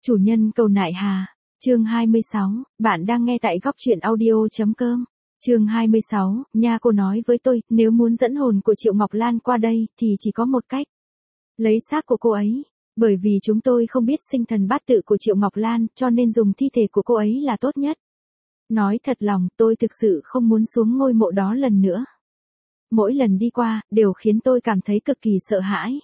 Chủ nhân cầu nại hà. Chương 26, bạn đang nghe tại góc truyện audio.com. Chương 26, nha cô nói với tôi, nếu muốn dẫn hồn của Triệu Ngọc Lan qua đây, thì chỉ có một cách. Lấy xác của cô ấy. Bởi vì chúng tôi không biết sinh thần bát tự của Triệu Ngọc Lan, cho nên dùng thi thể của cô ấy là tốt nhất. Nói thật lòng, tôi thực sự không muốn xuống ngôi mộ đó lần nữa. Mỗi lần đi qua, đều khiến tôi cảm thấy cực kỳ sợ hãi.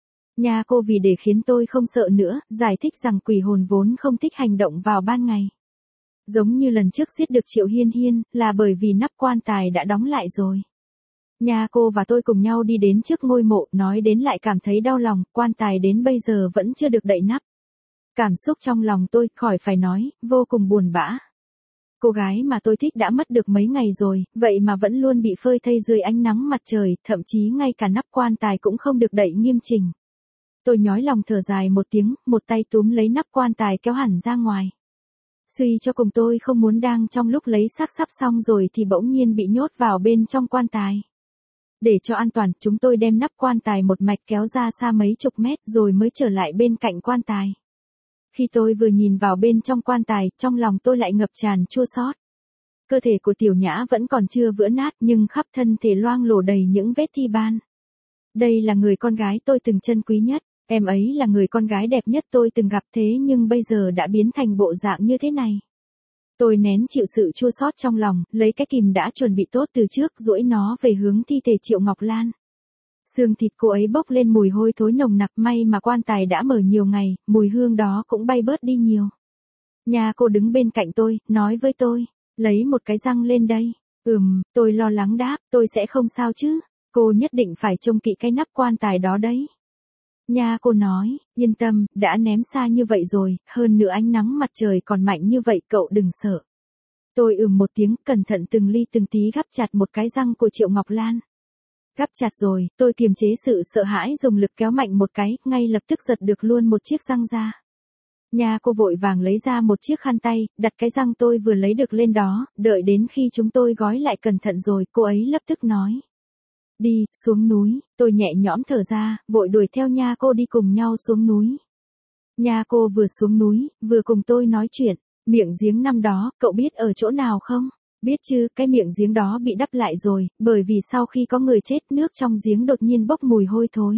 Nha cô vì để khiến tôi không sợ nữa, giải thích rằng quỷ hồn vốn không thích hành động vào ban ngày. Giống như lần trước giết được Triệu Hiên Hiên, là bởi vì nắp quan tài đã đóng lại rồi. Nha cô và tôi cùng nhau đi đến trước ngôi mộ, nói đến lại cảm thấy đau lòng, quan tài đến bây giờ vẫn chưa được đậy nắp. Cảm xúc trong lòng tôi, khỏi phải nói, vô cùng buồn bã. Cô gái mà tôi thích đã mất được mấy ngày rồi, vậy mà vẫn luôn bị phơi thây dưới ánh nắng mặt trời, thậm chí ngay cả nắp quan tài cũng không được đậy nghiêm chỉnh. Tôi nhói lòng thở dài một tiếng, một tay túm lấy nắp quan tài kéo hẳn ra ngoài. Suy cho cùng tôi không muốn đang trong lúc lấy xác sắp xong rồi thì bỗng nhiên bị nhốt vào bên trong quan tài. Để cho an toàn, chúng tôi đem nắp quan tài một mạch kéo ra xa mấy chục mét rồi mới trở lại bên cạnh quan tài. Khi tôi vừa nhìn vào bên trong quan tài, trong lòng tôi lại ngập tràn chua xót. Cơ thể của Tiểu Nhã vẫn còn chưa vỡ nát nhưng khắp thân thể loang lổ đầy những vết thi ban. Đây là người con gái tôi từng trân quý nhất, em ấy là người con gái đẹp nhất tôi từng gặp thế nhưng bây giờ đã biến thành bộ dạng như thế này. Tôi nén chịu sự chua xót trong lòng, lấy cái kìm đã chuẩn bị tốt từ trước duỗi nó về hướng thi thể Triệu Ngọc Lan. Xương thịt cô ấy bốc lên mùi hôi thối nồng nặc, may mà quan tài đã mở nhiều ngày, mùi hương đó cũng bay bớt đi nhiều. Nha cô đứng bên cạnh tôi, nói với tôi, lấy một cái răng lên đây. Tôi lo lắng đáp, tôi sẽ không sao chứ, cô nhất định phải trông kỹ cái nắp quan tài đó đấy. Nha cô nói, yên tâm, đã ném xa như vậy rồi, hơn nữa ánh nắng mặt trời còn mạnh như vậy cậu đừng sợ. Tôi một tiếng, cẩn thận từng ly từng tí gắp chặt một cái răng của Triệu Ngọc Lan. Gắp chặt rồi, tôi kiềm chế sự sợ hãi dùng lực kéo mạnh một cái, ngay lập tức giật được luôn một chiếc răng ra. Nha cô vội vàng lấy ra một chiếc khăn tay, đặt cái răng tôi vừa lấy được lên đó, đợi đến khi chúng tôi gói lại cẩn thận rồi, cô ấy lập tức nói. Đi, xuống núi, tôi nhẹ nhõm thở ra, vội đuổi theo nha cô đi cùng nhau xuống núi. Nha cô vừa xuống núi, vừa cùng tôi nói chuyện, miệng giếng năm đó, cậu biết ở chỗ nào không? Biết chứ, cái miệng giếng đó bị đắp lại rồi, bởi vì sau khi có người chết nước trong giếng đột nhiên bốc mùi hôi thối.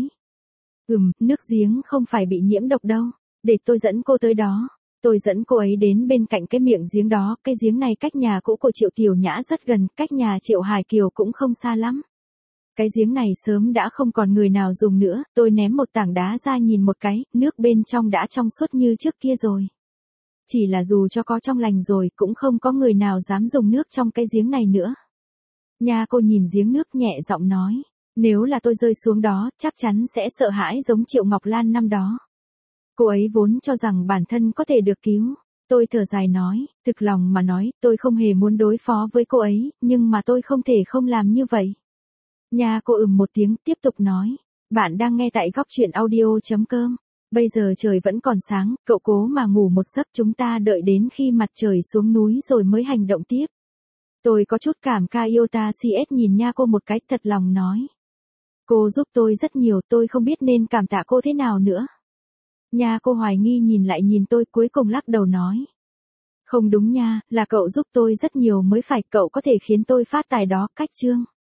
Nước giếng không phải bị nhiễm độc đâu, để tôi dẫn cô tới đó. Tôi dẫn cô ấy đến bên cạnh cái miệng giếng đó, cái giếng này cách nhà cũ của Triệu Tiểu Nhã rất gần, cách nhà Triệu Hải Kiều cũng không xa lắm. Cái giếng này sớm đã không còn người nào dùng nữa, tôi ném một tảng đá ra nhìn một cái, nước bên trong đã trong suốt như trước kia rồi. Chỉ là dù cho có trong lành rồi, cũng không có người nào dám dùng nước trong cái giếng này nữa. Nha cô nhìn giếng nước nhẹ giọng nói, nếu là tôi rơi xuống đó, chắc chắn sẽ sợ hãi giống Triệu Ngọc Lan năm đó. Cô ấy vốn cho rằng bản thân có thể được cứu. Tôi thở dài nói, thực lòng mà nói, tôi không hề muốn đối phó với cô ấy, nhưng mà tôi không thể không làm như vậy. Nha cô một tiếng, tiếp tục nói, bạn đang nghe tại góc truyện audio.com. Bây giờ trời vẫn còn sáng, cậu cố mà ngủ một giấc, chúng ta đợi đến khi mặt trời xuống núi rồi mới hành động tiếp. Tôi có chút cảm ca Iota CS nhìn nha cô một cái, thật lòng nói. Cô giúp tôi rất nhiều, tôi không biết nên cảm tạ cô thế nào nữa. Nha cô hoài nghi nhìn lại nhìn tôi, cuối cùng lắc đầu nói. Không đúng nha, là cậu giúp tôi rất nhiều mới phải, cậu có thể khiến tôi phát tài đó, cách chương.